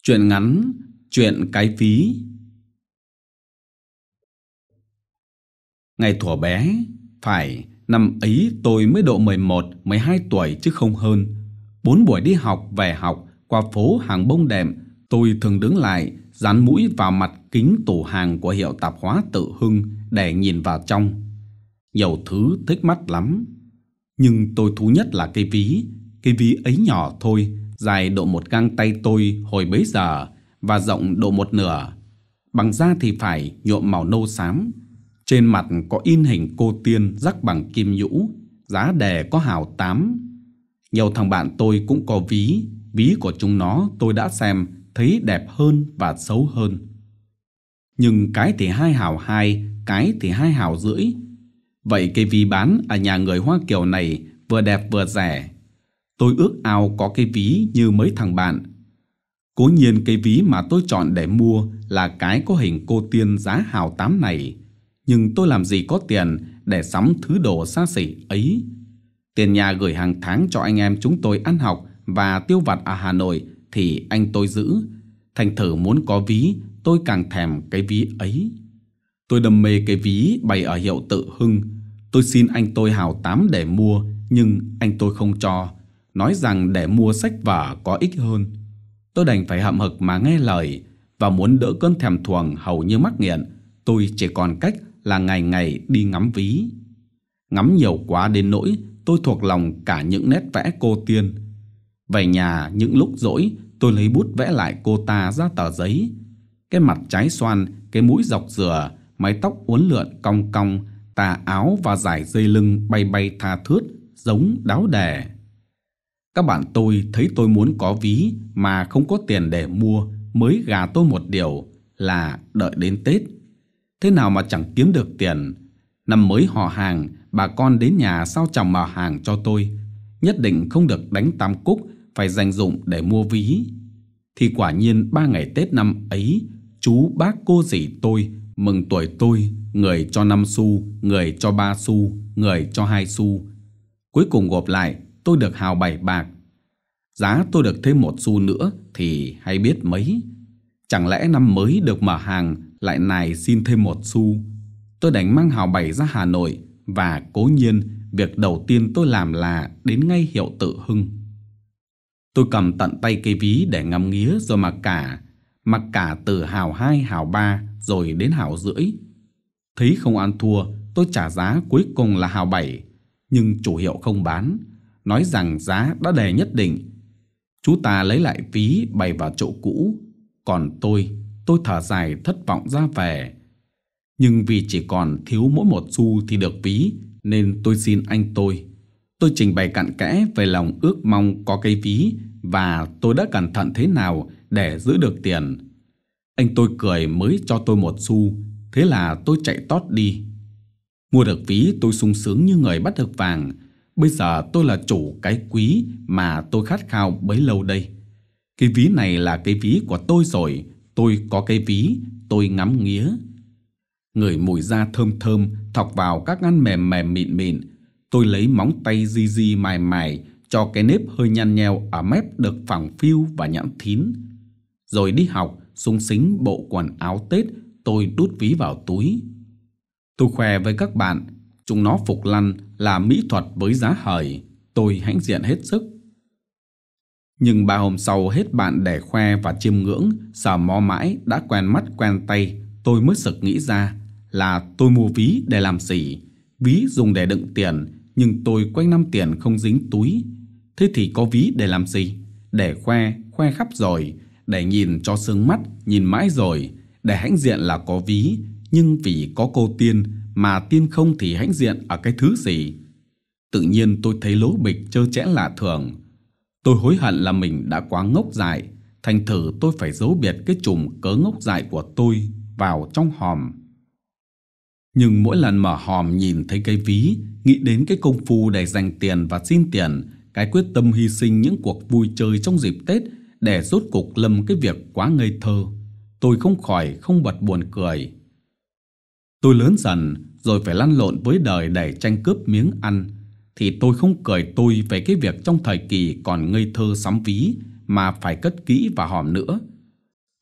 Truyện ngắn Chuyện cái ví. Ngày thuở bé, phải năm ấy tôi mới độ 11, 12 tuổi chứ không hơn. 4 buổi đi học về học qua phố hàng bông đệm, tôi thường đứng lại dán mũi vào mặt kính tủ hàng của hiệu tạp hóa Tự Hưng để nhìn vào trong. Nhiều thứ thích mắt lắm, nhưng tôi thú nhất là cái ví. Cái ví ấy nhỏ thôi, dài độ một gang tay tôi hồi bấy giờ và rộng độ một nửa. Bằng da thì phải nhuộm màu nâu xám. Trên mặt có in hình cô tiên rắc bằng kim nhũ, giá đề có hào 8. Nhiều thằng bạn tôi cũng có ví. Ví của chúng nó tôi đã xem, thấy đẹp hơn và xấu hơn. Nhưng cái thì 2 hào 2, cái thì 2 hào rưỡi. Vậy cái ví bán ở nhà người Hoa Kiều này vừa đẹp vừa rẻ. Tôi ước ao có cái ví như mấy thằng bạn. Cố nhiên cái ví mà tôi chọn để mua là cái có hình cô tiên giá hào 8 này. Nhưng tôi làm gì có tiền để sắm thứ đồ xa xỉ ấy. Tiền nhà gửi hàng tháng cho anh em chúng tôi ăn học và tiêu vặt ở Hà Nội thì anh tôi giữ. Thành thử muốn có ví, tôi càng thèm cái ví ấy. Tôi đam mê cái ví bày ở hiệu Tự Hưng. Tôi xin anh tôi hào 8 để mua, nhưng anh tôi không cho, nói rằng để mua sách vở có ích hơn. Tôi đành phải hậm hực mà nghe lời, và muốn đỡ cơn thèm thuồng hầu như mắc nghiện, tôi chỉ còn cách là ngày ngày đi ngắm ví. Ngắm nhiều quá đến nỗi tôi thuộc lòng cả những nét vẽ cô tiên. Về nhà những lúc rỗi, tôi lấy bút vẽ lại cô ta ra tờ giấy. Cái mặt trái xoan, cái mũi dọc dừa, mái tóc uốn lượn cong cong, tà áo và dải dây lưng bay bay tha thướt, giống đáo đề. Các bạn tôi thấy tôi muốn có ví mà không có tiền để mua, mới gà tôi một điều là đợi đến Tết. Thế nào mà chẳng kiếm được tiền. Năm mới họ hàng, bà con đến nhà sao chào mở hàng cho tôi. Nhất định không được đánh tam cúc, phải dành dụm để mua ví. Thì quả nhiên 3 ngày Tết năm ấy, chú bác cô dì tôi mừng tuổi tôi, người cho 5 xu, người cho 3 xu, người cho 2 xu. Cuối cùng gộp lại tôi được hào 7 bạc. Giá tôi được thêm 1 xu nữa thì hay biết mấy. Chẳng lẽ năm mới được mở hàng lại nài xin thêm 1 xu. Tôi đành mang hào 7 ra Hà Nội, và cố nhiên việc đầu tiên tôi làm là đến ngay hiệu Tự Hưng. Tôi cầm tận tay cây ví để ngắm nghía rồi mặc cả từ hào 2, hào 3 rồi đến hào rưỡi. Thấy không ăn thua, tôi trả giá cuối cùng là hào 7, nhưng chủ hiệu không bán, nói rằng giá đã đề nhất định. Chú ta lấy lại ví bày vào chỗ cũ, còn tôi thở dài thất vọng ra về. Nhưng vì chỉ còn thiếu mỗi 1 xu thì được ví, nên tôi xin anh tôi. Tôi trình bày cặn kẽ về lòng ước mong có cây ví và tôi đã cẩn thận thế nào để giữ được tiền. Anh tôi cười mới cho tôi 1 xu, thế là tôi chạy tót đi. Mua được ví tôi sung sướng như người bắt được vàng. Bây giờ tôi là chủ cái quý mà tôi khát khao bấy lâu đây. Cái ví này là cái ví của tôi rồi. Tôi có cái ví, tôi ngắm nghía. Ngửi mùi da thơm thơm thọc vào các ngăn mềm mềm mịn mịn. Tôi lấy móng tay di di mài mài cho cái nếp hơi nhăn nheo ở mép được phẳng phiu và nhẵn thín. Rồi đi học, sung sính bộ quần áo Tết, tôi đút ví vào túi. Tôi khoe với các bạn, chúng nó phục lăn là mỹ thuật với giá hời. Tôi hãnh diện hết sức. Nhưng 3 hôm sau hết bạn để khoe và chiêm ngưỡng, sờ mó mãi đã quen mắt quen tay, tôi mới sực nghĩ ra là tôi mua ví để làm gì. Ví dùng để đựng tiền, nhưng tôi quanh năm tiền không dính túi. Thế thì có ví để làm gì? Để khoe khắp rồi, để nhìn cho sướng mắt, nhìn mãi rồi, để hãnh diện là có ví. Nhưng vì có cô tiên, mà tiên không thì hãnh diện ở cái thứ gì? Tự nhiên tôi thấy lố bịch trơ trẽn lạ thường. Tôi hối hận là mình đã quá ngốc dại, thành thử tôi phải giấu biệt cái chùm cớ ngốc dại của tôi vào trong hòm. Nhưng mỗi lần mở hòm nhìn thấy cái ví, nghĩ đến cái công phu để dành tiền và xin tiền, cái quyết tâm hy sinh những cuộc vui chơi trong dịp Tết để rốt cục lâm cái việc quá ngây thơ, tôi không khỏi không bật buồn cười. Tôi lớn dần rồi phải lăn lộn với đời để tranh cướp miếng ăn, thì tôi không cười tôi về cái việc trong thời kỳ còn ngây thơ sắm ví mà phải cất kỹ vào hòm nữa.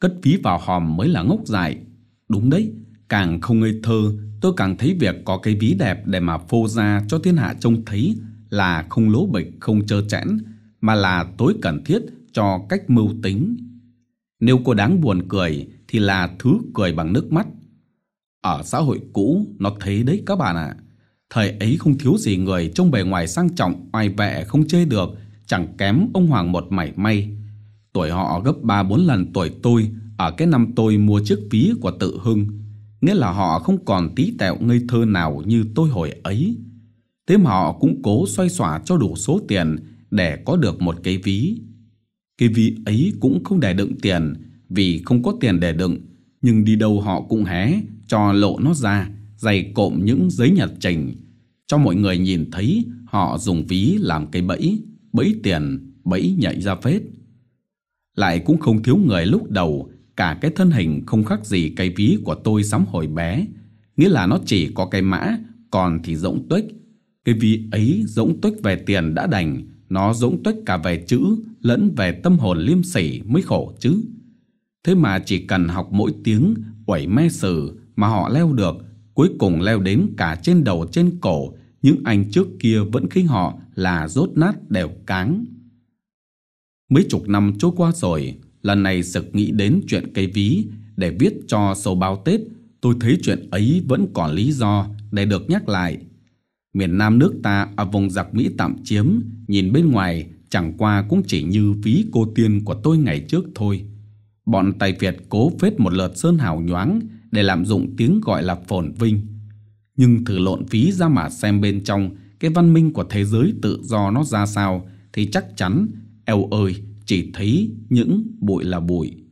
Cất ví vào hòm mới là ngốc dại. Đúng đấy, càng không ngây thơ, tôi càng thấy việc có cái ví đẹp để mà phô ra cho thiên hạ trông thấy là không lố bịch, không trơ trẽn, mà là tối cần thiết cho cách mưu tính. Nếu có đáng buồn cười thì là thứ cười bằng nước mắt. Ở xã hội cũ nó thế đấy các bạn ạ. Thời ấy không thiếu gì người trông bề ngoài sang trọng, oai vệ không chê được, chẳng kém ông Hoàng một mảy may. Tuổi họ gấp 3-4 lần tuổi tôi ở cái năm tôi mua chiếc ví của Tự Hưng. Nghĩa là họ không còn tí tẹo ngây thơ nào như tôi hồi ấy. Thế mà họ cũng cố xoay xỏa cho đủ số tiền để có được một cái ví. Cái ví ấy cũng không để đựng tiền, vì không có tiền để đựng, nhưng đi đâu họ cũng hé cho lộ nó ra, dày cộm những giấy nhật trình, cho mọi người nhìn thấy họ dùng ví làm cái bẫy tiền, bẫy nhảy ra phết. Lại cũng không thiếu người lúc đầu, cả cái thân hình không khác gì cái ví của tôi sắm hồi bé, nghĩa là nó chỉ có cái mã, còn thì rỗng tuếch. Cái ví ấy rỗng tuếch về tiền đã đành, nó rỗng tuếch cả về chữ lẫn về tâm hồn liêm sỉ mới khổ chứ. Thế mà chỉ cần học mỗi tiếng uẩy me sử mà họ leo được, cuối cùng leo đến cả trên đầu trên cổ những anh trước kia vẫn khinh họ là dốt nát đều cáng. Mấy chục năm trôi qua rồi, lần này sực nghĩ đến chuyện cây ví để viết cho sổ báo Tết, tôi thấy chuyện ấy vẫn còn lý do để được nhắc lại. Miền Nam nước ta ở vùng giặc Mỹ tạm chiếm, nhìn bên ngoài chẳng qua cũng chỉ như ví cô tiên của tôi ngày trước thôi. Bọn Tài Việt cố phết một lượt sơn hào nhoáng để lạm dụng tiếng gọi là phồn vinh. Nhưng thử lộn ví ra mà xem bên trong cái văn minh của thế giới tự do nó ra sao thì chắc chắn, eo ơi, chỉ thấy những bụi là bụi.